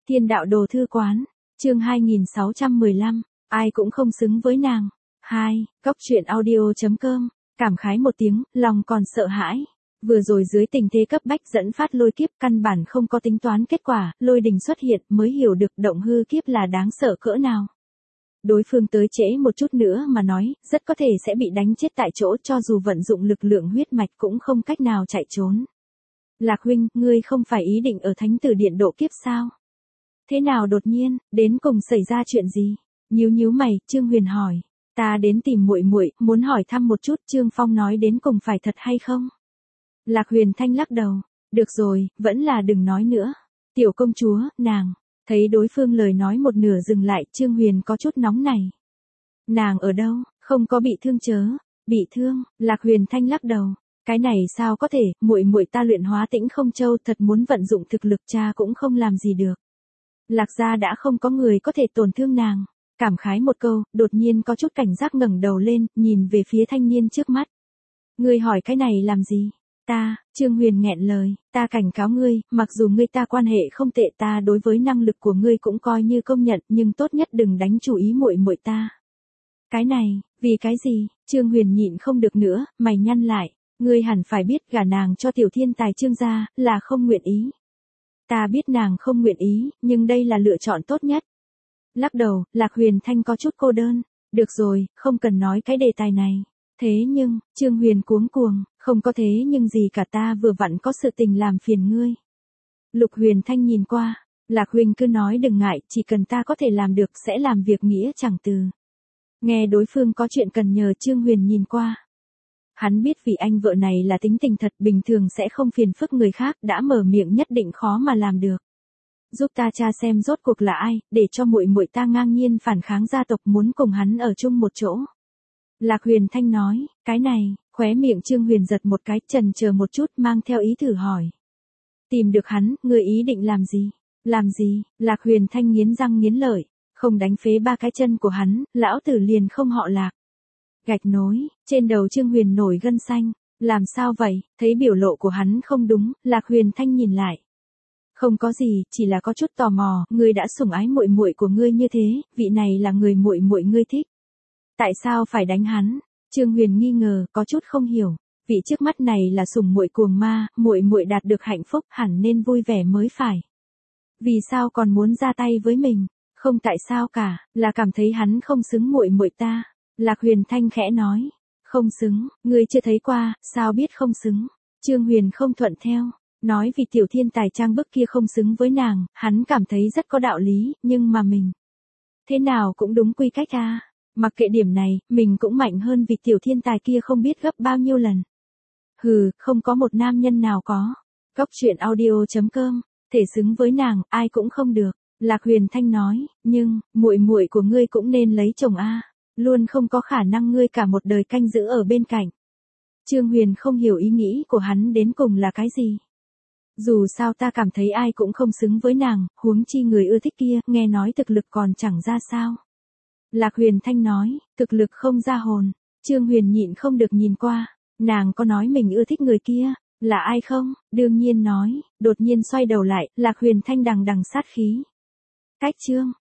Thiên đạo đồ thư quán, chương 2615, ai cũng không xứng với nàng. 2. Cóc truyện audio.com, cảm khái một tiếng, lòng còn sợ hãi. Vừa rồi dưới tình thế cấp bách dẫn phát lôi kiếp căn bản không có tính toán kết quả, lôi đình xuất hiện mới hiểu được động hư kiếp là đáng sợ cỡ nào. Đối phương tới trễ một chút nữa mà nói, rất có thể sẽ bị đánh chết tại chỗ cho dù vận dụng lực lượng huyết mạch cũng không cách nào chạy trốn. Lạc huynh, ngươi không phải ý định ở thánh tử điện độ kiếp sao? Thế nào đột nhiên, đến cùng xảy ra chuyện gì? Nhíu mày, Trương Huyền hỏi. Ta đến tìm muội muội, muốn hỏi thăm một chút Trương Phong nói đến cùng phải thật hay không? Lạc Huyền Thanh lắc đầu. Được rồi, vẫn là đừng nói nữa. Tiểu công chúa, nàng. Thấy đối phương lời nói một nửa dừng lại, Trương Huyền có chút nóng này. Nàng ở đâu, không có bị thương chớ? Bị thương, Lạc Huyền Thanh lắc đầu. Cái này sao có thể, muội muội ta luyện hóa Tĩnh Không Châu thật muốn vận dụng thực lực cha cũng không làm gì được. Lạc gia đã không có người có thể tổn thương nàng. Cảm khái một câu, đột nhiên có chút cảnh giác ngẩng đầu lên, nhìn về phía thanh niên trước mắt. Ngươi hỏi cái này làm gì? Ta, Trương Huyền nghẹn lời, ta cảnh cáo ngươi, mặc dù ngươi ta quan hệ không tệ, ta đối với năng lực của ngươi cũng coi như công nhận, nhưng tốt nhất đừng đánh chủ ý muội muội ta. Cái này, vì cái gì? Trương Huyền nhịn không được nữa, mày nhăn lại, ngươi hẳn phải biết gả nàng cho tiểu thiên tài Trương gia, là không nguyện ý. Ta biết nàng không nguyện ý, nhưng đây là lựa chọn tốt nhất. Lắc đầu, Lạc Huyền Thanh có chút cô đơn. Được rồi, không cần nói cái đề tài này. Thế nhưng, Trương Huyền cuống cuồng, không có thế nhưng gì cả, ta vừa vặn có sự tình làm phiền ngươi. Lục Huyền Thanh nhìn qua, Lạc Huynh cứ nói đừng ngại, chỉ cần ta có thể làm được sẽ làm việc nghĩa chẳng từ. Nghe đối phương có chuyện cần nhờ, Trương Huyền nhìn qua. Hắn biết vì anh vợ này là tính tình thật, bình thường sẽ không phiền phức người khác, đã mở miệng nhất định khó mà làm được. Giúp ta tra xem rốt cuộc là ai, để cho muội muội ta ngang nhiên phản kháng gia tộc muốn cùng hắn ở chung một chỗ. Lạc Huyền Thanh nói, cái này, khóe miệng Trương Huyền giật một cái, chần chờ một chút mang theo ý thử hỏi. Tìm được hắn, ngươi ý định làm gì? Làm gì? Lạc Huyền Thanh nghiến răng nghiến lợi, không đánh phế ba cái chân của hắn, lão tử liền không họ Lạc. Gạch nối, trên đầu Trương Huyền nổi gân xanh, làm sao vậy? Thấy biểu lộ của hắn không đúng, Lạc Huyền Thanh nhìn lại. Không có gì, chỉ là có chút tò mò, ngươi đã sủng ái muội muội của ngươi như thế, vị này là người muội muội ngươi thích. Tại sao phải đánh hắn? Trương Huyền nghi ngờ, có chút không hiểu. Vị trước mắt này là sủng muội cuồng ma, muội muội đạt được hạnh phúc, hẳn nên vui vẻ mới phải. Vì sao còn muốn ra tay với mình? Không tại sao cả, là cảm thấy hắn không xứng muội muội ta. Lạc Huyền Thanh khẽ nói, không xứng, ngươi chưa thấy qua, sao biết không xứng? Trương Huyền không thuận theo. Nói vì tiểu thiên tài trang bức kia không xứng với nàng, hắn cảm thấy rất có đạo lý, nhưng mà mình. Thế nào cũng đúng quy cách à. Mặc kệ điểm này, mình cũng mạnh hơn vì tiểu thiên tài kia không biết gấp bao nhiêu lần. Hừ, không có một nam nhân nào có. Cóc truyện audio.com, thể xứng với nàng, ai cũng không được. Lạc Huyền Thanh nói, nhưng, muội muội của ngươi cũng nên lấy chồng a. Luôn không có khả năng ngươi cả một đời canh giữ ở bên cạnh. Trương Huyền không hiểu ý nghĩ của hắn đến cùng là cái gì. Dù sao ta cảm thấy ai cũng không xứng với nàng, huống chi người ưa thích kia, nghe nói thực lực còn chẳng ra sao. Lạc Huyền Thanh nói, thực lực không ra hồn. Trương Huyền nhịn không được nhìn qua, nàng có nói mình ưa thích người kia, là ai không? Đương nhiên nói, đột nhiên xoay đầu lại, Lạc Huyền Thanh đằng đằng sát khí. Cách Trương,